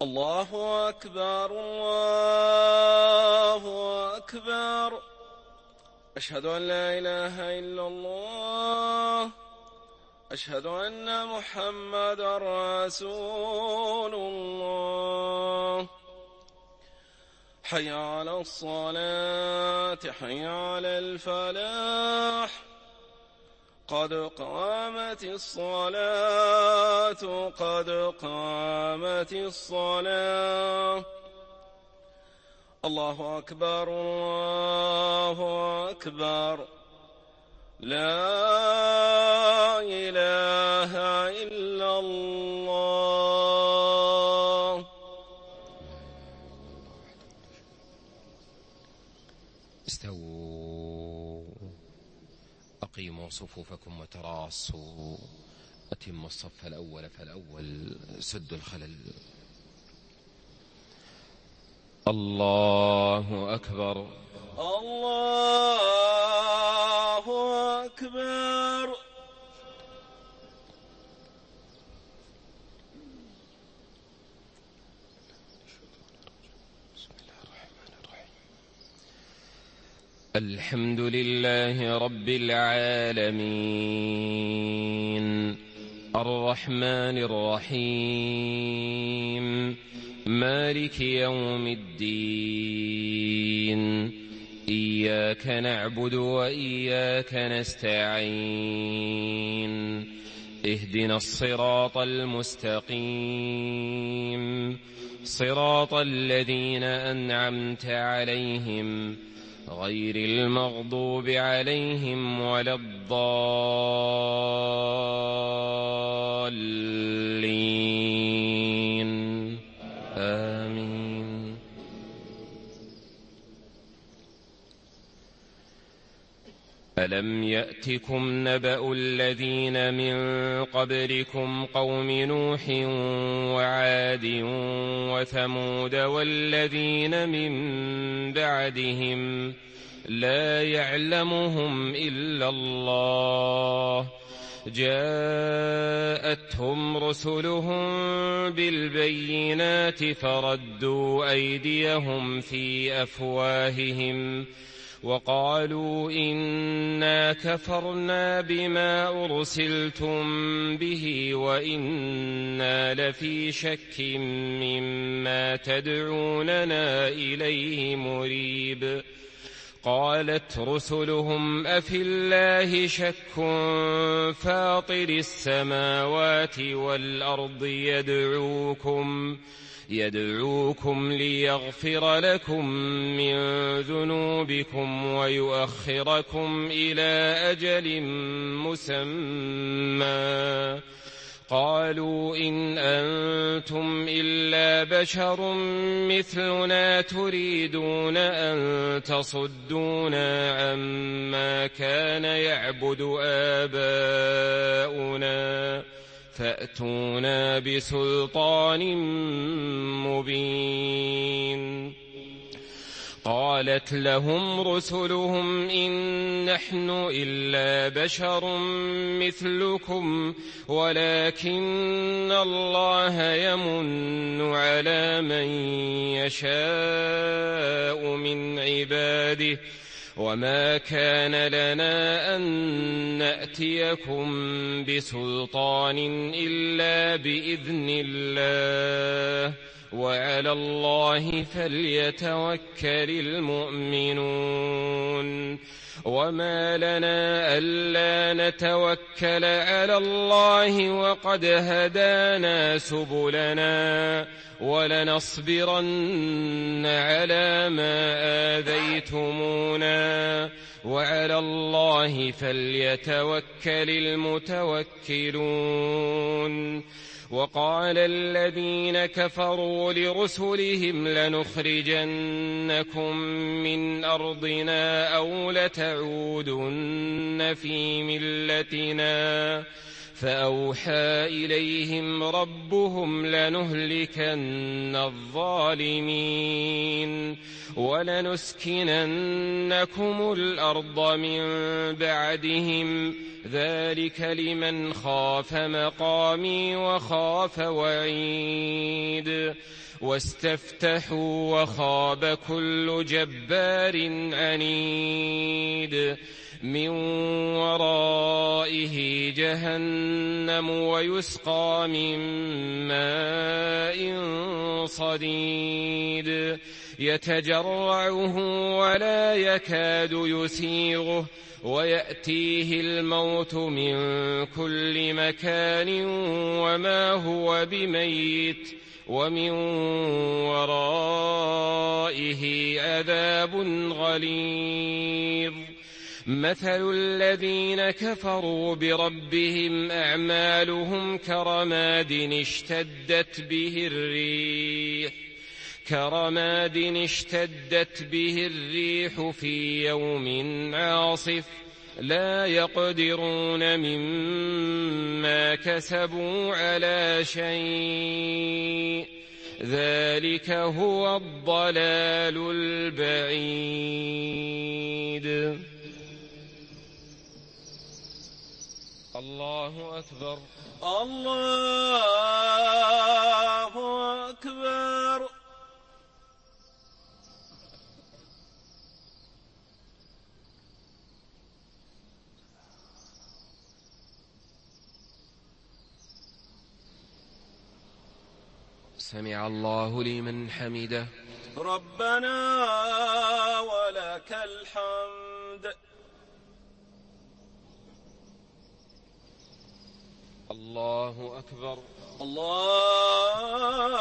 الله أكبر الله أكبر. أشهد أن لا إله إلا الله. أشهد أن محمدا رسول الله. حي على الصلاة حي على الفلاح. قد قامت الصلاة قد قامت الصلاة. الله أكبر الله أكبر. لا إله إلا الله. استووا أقيموا صفوفكم وتراصوا. أتموا الصف الأول فالأول. سدوا الخلل. الله أكبر الله أكبر. الحمد لله رب العالمين الرحمن الرحيم مالك يوم الدين. إياك نعبد وإياك نستعين. اهدنا الصراط المستقيم صراط الذين أنعمت عليهم غير المغضوب عليهم ولا الضالين. آمين. ألم يأتكم نبأ الذين من قبلكم قوم نوح وعاد وثمود والذين من بعدهم لا يعلمهم إلا الله. جاءتهم رسلهم بالبينات فردوا أيديهم في أفواههم وقالوا إنا كفرنا بما أرسلتم به وإنا لفي شك مما تدعوننا إليه مريب. قالت رسلهم أفي الله شك فاطر السماوات والأرض يدعوكم ليغفر لكم من ذنوبكم ويؤخركم إلى أجل مسمى. قالوا إن أنتم إلا بشر مثلنا تريدون أن تصدونا عما كان يعبد آباؤنا فأتونا بسلطان مبين. قالت لهم رسلهم إن نحن إلا بشر مثلكم ولكن الله يمن على من يشاء من عباده وما كان لنا أن نأتيكم بسلطان إلا بإذن الله وعلى الله فليتوكل المؤمنون. وما لنا ألا نتوكل على الله وقد هدانا سبلنا ولنصبرن على ما آذيتمونا وعلى الله فليتوكل المتوكلون. وقال الذين كفروا لرسلهم لنخرجنكم من أرضنا أو لتعودن في ملتنا فأوحى إليهم ربهم لنهلكن الظالمين ولنسكننكم الأرض الأرض من بعدهم ذلك لمن خاف مقامي وخاف وعيد واستفتحوا وخاب كل جبار عنيد من ورائه جهنم ويسقى من ماء صديد يتجرعه ولا يكاد يسيغه ويأتيه الموت من كل مكان وما هو بميت ومن ورائه عذاب غليظ مثل الذين كفروا بربهم أعمالهم كرماد اشتدت به الريح في يوم عاصف لا يقدرون مما كسبوا على شيء ذلك هو الضلال البعيد. الله أكبر الله أكبر. سمع الله لمن حمده ربنا ولك الحمد. الله أكبر الله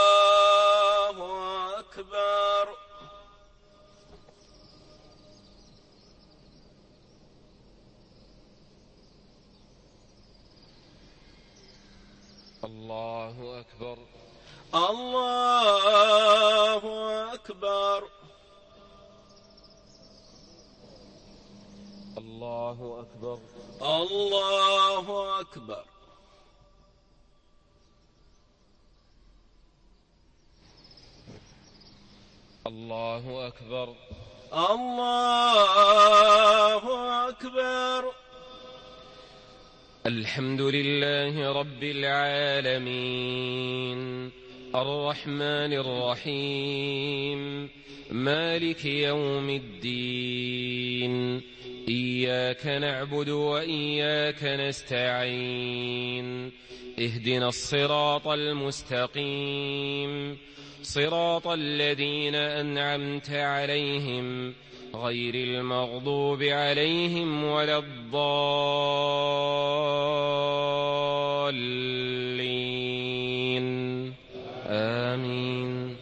أكبر. الله أكبر الله أكبر. الله أكبر الله أكبر. الله أكبر الله أكبر. الحمد لله رب العالمين الرحمن الرحيم مالك يوم الدين إياك نعبد وإياك نستعين اهدنا الصراط المستقيم صراط الذين أنعمت عليهم غير المغضوب عليهم ولا الضالين آمين.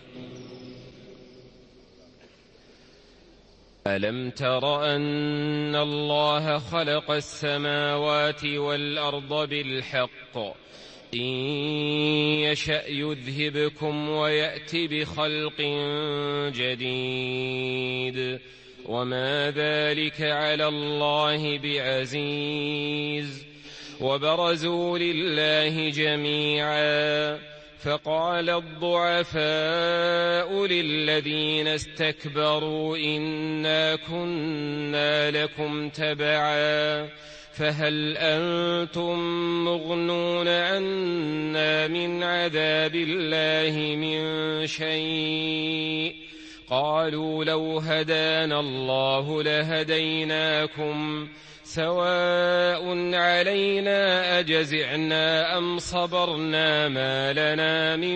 ألم تر أن الله خلق السماوات والأرض بالحق إن يشأ يذهبكم ويأت بخلق جديد وما ذلك على الله بعزيز. وبرزوا لله جميعا فقال الضعفاء للذين استكبروا إنا كنا لكم تبعا فهل أنتم مغنون عنا من عذاب الله من شيء قالوا لو هدانا الله لهديناكم سواء علينا أجزعنا أم صبرنا ما لنا من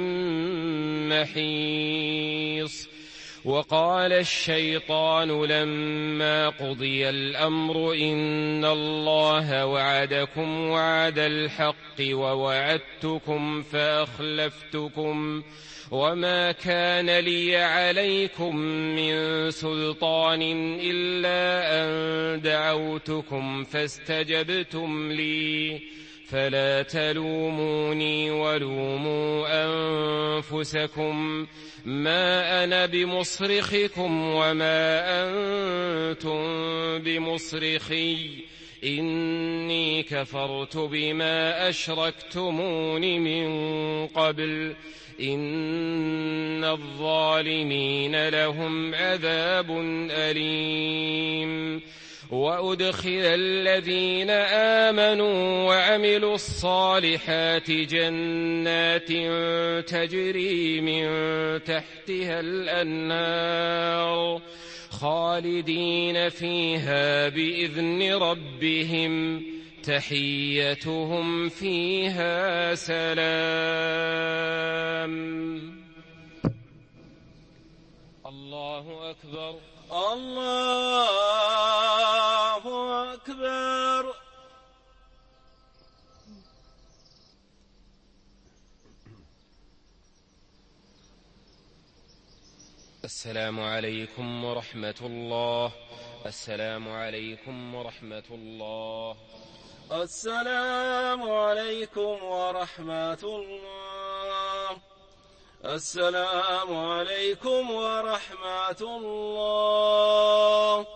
محيص. وقال الشيطان لما قضي الأمر إن الله وعدكم وعد الحق ووعدتكم فأخلفتكم وما كان لي عليكم من سلطان إلا أن دعوتكم فاستجبتم لي فلا تلوموني ولوموا أنفسكم ما أنا بمصرخكم وما أنتم بمصرخي إني كفرت بما أشركتمون من قبل إن الظالمين لهم عذاب أليم. وأدخل الذين آمنوا وعملوا الصالحات جنات تجري من تحتها الأنهار خالدين فيها بإذن ربهم تحيتهم فيها سلام. الله أكبر. الله أكبر. السلام عليكم ورحمة الله. السلام عليكم ورحمة الله. السلام عليكم ورحمة الله. السلام عليكم ورحمة الله.